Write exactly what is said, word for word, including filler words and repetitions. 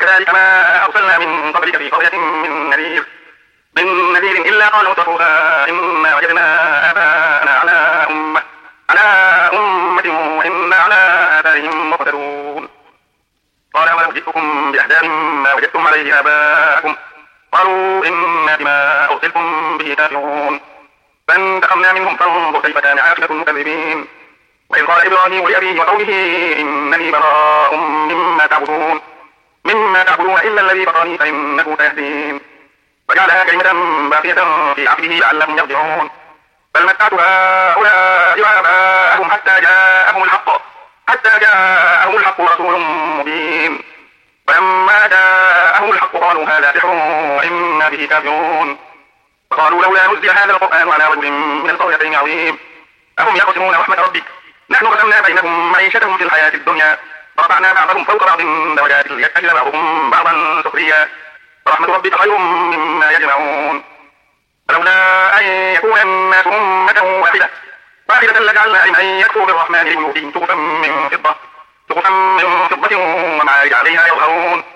كذلك ما أرسلنا من قبلك في قرية من نذير من نذير إلا قالوا اتقوها إنا وجدنا آباءنا على أمة على أمة وإنا على آثارهم مقتدون. قال ولو جئتكم بأهدى مما وجدتم عليه آباءكم قالوا إنا بما أرسلتم به كافرون فانتقمنا منهم فانظر كيف كان عاقبة المكذبين. وإذ قال إبراهيم لأبيه وقومه إنني براء مما تعبدون مما تعبدون إلا الذي فطرني فإنه سيهدين وجعلها كلمة باقية في عقبه لعلهم يرجعون. بل متعت هؤلاء وآباءهم حتى جاءهم الحق حتى جاءهم الحق ورسول مبين. فلما جاءهم الحق قالوا هذا سحر وإنا به كافرون. فقالوا لولا نزل هذا القرآن على رجل من القريتين عظيم أهم يقسمون رحمة ربك نحن قسمنا بينهم معيشتهم في الحياة الدنيا ورفعنا بعضهم فوق بعض درجات ليتخذ بعضهم بعضا سخريا ورحمة ربك خير مما يجمعون. فلولا أن يكون الناس أمة واحدة واحدة لجعلنا لمن يكفر بالرحمن لبيوتهم سقفا من فضة سقفا من فضة ومعارج عليها يظهرون.